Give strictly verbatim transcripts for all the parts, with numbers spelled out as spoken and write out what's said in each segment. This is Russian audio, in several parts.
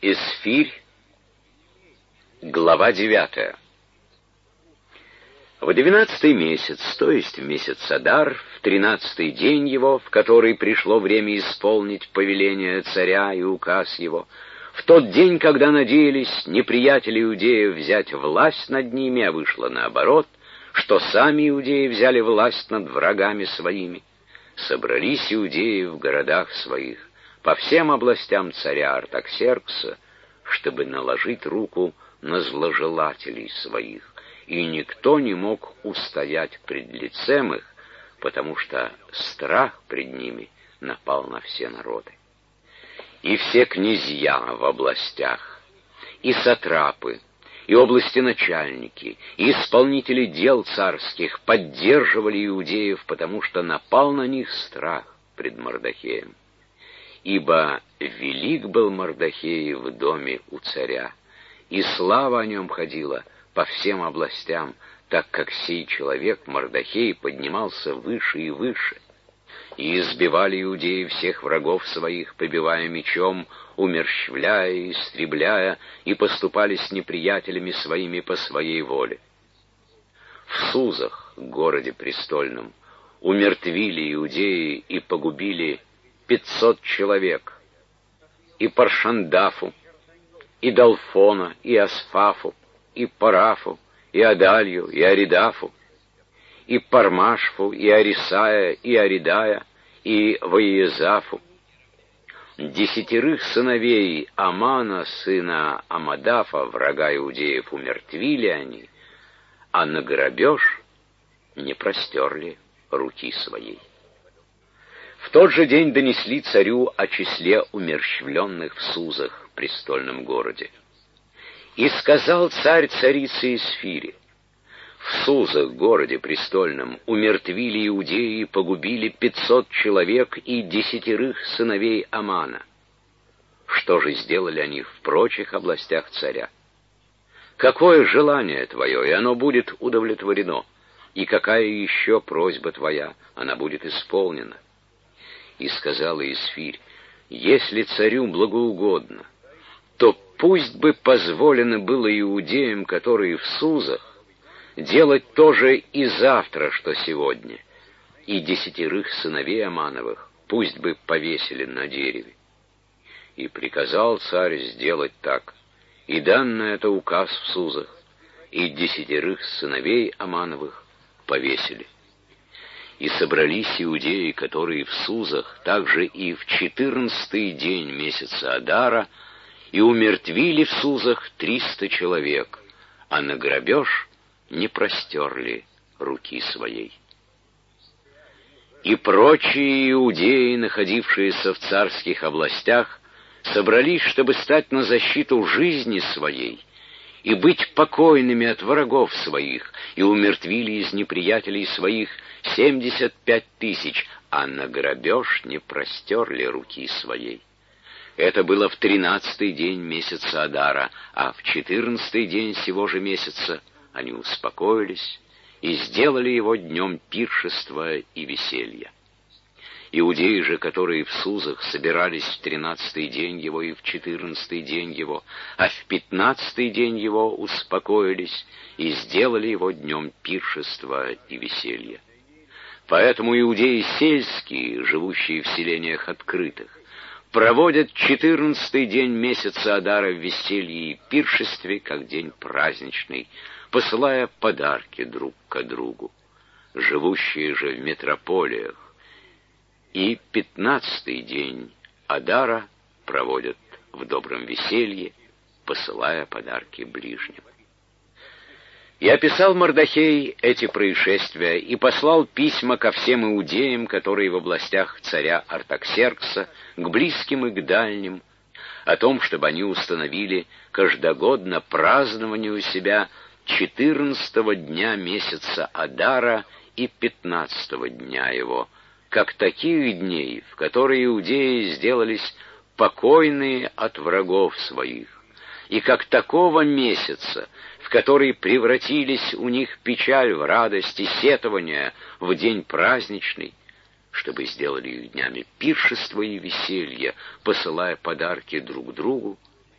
Эсфирь, глава девятая. В двенадцатый месяц, то есть в месяц Адар, в тринадцатый день его, в который пришло время исполнить повеление царя и указ его, в тот день, когда надеялись неприятели иудеев взять власть над ними, а вышло наоборот, что сами иудеи взяли власть над врагами своими, собрались иудеи в городах своих, по всем областям царя Артаксеркса, чтобы наложить руку на зложелателей своих, и никто не мог устоять пред лицем их, потому что страх пред ними напал на все народы. И все князья в областях, и сатрапы, и областеначальники, и исполнители дел царских поддерживали иудеев, потому что напал на них страх пред Мордохеем. Ибо велик был Мордохей в доме у царя, и слава о нем ходила по всем областям, так как сей человек, Мордохей, поднимался выше и выше. И избивали иудеи всех врагов своих, побивая мечом, умерщвляя и истребляя, и поступали с неприятелями своими по своей воле. В Сузах, городе престольном, умертвили иудеи и погубили пятьсот человек, и Паршандафу, и Далфона, и Асфафу, и Парафу, и Адалью, и Аридафу, и Пармашфу, и Арисая, и Аридая, и Ваиезафу. Десятерых сыновей Амана, сына Амадафа, врага иудеев, умертвили они, а на грабеж не простерли руки своей. В тот же день донесли царю о числе умерщвленных в Сузах, престольном городе. И сказал царь царице Эсфире: в Сузах, городе престольном, умертвили иудеи и погубили пятьсот человек и десятерых сыновей Амана. Что же сделали они в прочих областях царя? Какое желание твое, и оно будет удовлетворено, и какая еще просьба твоя, она будет исполнена. И сказала Эсфирь: если царю благоугодно, то пусть бы позволено было иудеям, которые в Сузах, делать то же и завтра, что сегодня, и десятерых сыновей Амановых пусть бы повесили на дереве. И приказал царь сделать так, и дан на это указ в Сузах, и десятерых сыновей Амановых повесили. И собрались иудеи, которые в Сузах, также и в четырнадцатый день месяца Адара, и умертвили в Сузах триста человек, а на грабеж не простерли руки своей. И прочие иудеи, находившиеся в царских областях, собрались, чтобы стать на защиту жизни своей и быть покойными от врагов своих, и умертвили из неприятелей своих семьдесят пять тысяч, а на грабеж не простерли руки своей. Это было в тринадцатый день месяца Адара, а в четырнадцатый день сего же месяца они успокоились и сделали его днем пиршества и веселья. Иудеи же, которые в Сузах собирались в тринадцатый день его и в четырнадцатый день его, а в пятнадцатый день его успокоились и сделали его днем пиршества и веселья. Поэтому иудеи сельские, живущие в селениях открытых, проводят четырнадцатый день месяца Адара в веселье и пиршестве, как день праздничный, посылая подарки друг к другу. Живущие же в метрополиях и пятнадцатый день Адара проводят в добром веселье, посылая подарки ближним. И описал Мордохей эти происшествия и послал письма ко всем иудеям, которые в областях царя Артаксеркса, к близким и к дальним, о том, чтобы они установили каждогодно празднование у себя четырнадцатого дня месяца Адара и пятнадцатого дня его, как таких дней, в которые иудеи сделались покойные от врагов своих, и как такого месяца, в который превратились у них печаль в радость и сетование в день праздничный, чтобы сделали их днями пиршества и веселья, посылая подарки друг другу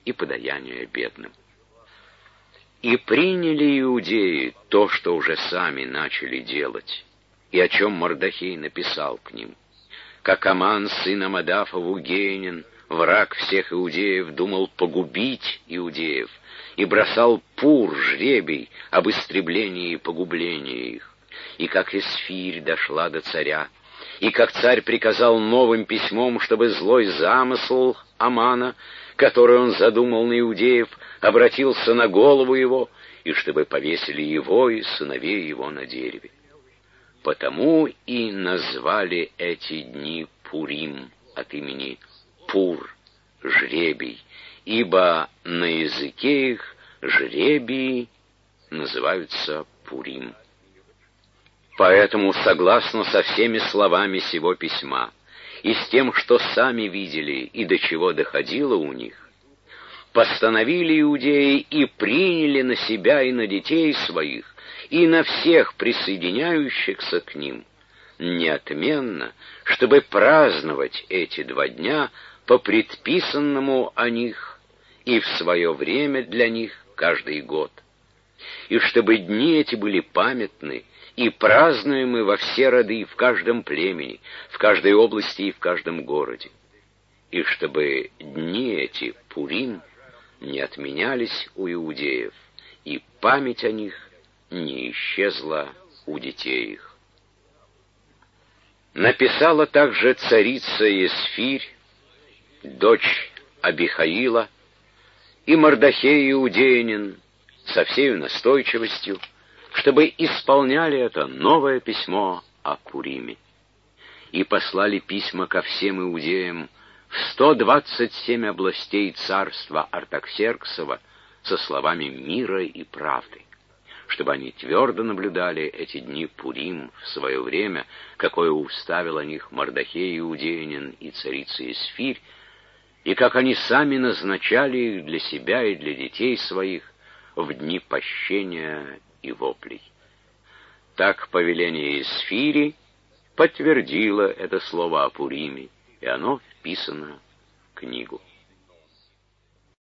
и подаяния бедным. И приняли иудеи то, что уже сами начали делать, и о чем Мордохей написал к ним. Как Аман, сын Амадафову, геянин, враг всех иудеев, думал погубить иудеев, и бросал пур, жребий, об истреблении и погублении их. И как Эсфирь дошла до царя, и как царь приказал новым письмом, чтобы злой замысл Амана, который он задумал на иудеев, обратился на голову его, и чтобы повесили его и сыновей его на дереве. Потому и назвали эти дни Пурим от имени Пур, жребий, ибо на языке их жребии называются Пурим. Поэтому, согласно со всеми словами сего письма, и с тем, что сами видели и до чего доходило у них, постановили иудеи и приняли на себя и на детей своих, и на всех присоединяющихся к ним, неотменно, чтобы праздновать эти два дня по предписанному о них и в свое время для них каждый год, и чтобы дни эти были памятны и празднуемы во все роды, в каждом племени, в каждой области и в каждом городе, и чтобы дни эти, Пурим, не отменялись у иудеев, и память о них не исчезла у детей их. Написала также царица Есфирь, дочь Абихаила, и Мордохей иудеянин со всею настойчивостью, чтобы исполняли это новое письмо о Пуриме. И послали письма ко всем иудеям в сто двадцать семь областей царства Артаксерксова со словами мира и правды, чтобы они твердо наблюдали эти дни Пурим в свое время, какое уставил о них Мордохей иудеянин и царица Есфирь, и как они сами назначали их для себя и для детей своих в дни пощения и воплей. Так повеление Есфири подтвердило это слово о Пуриме, и оно вписано в книгу.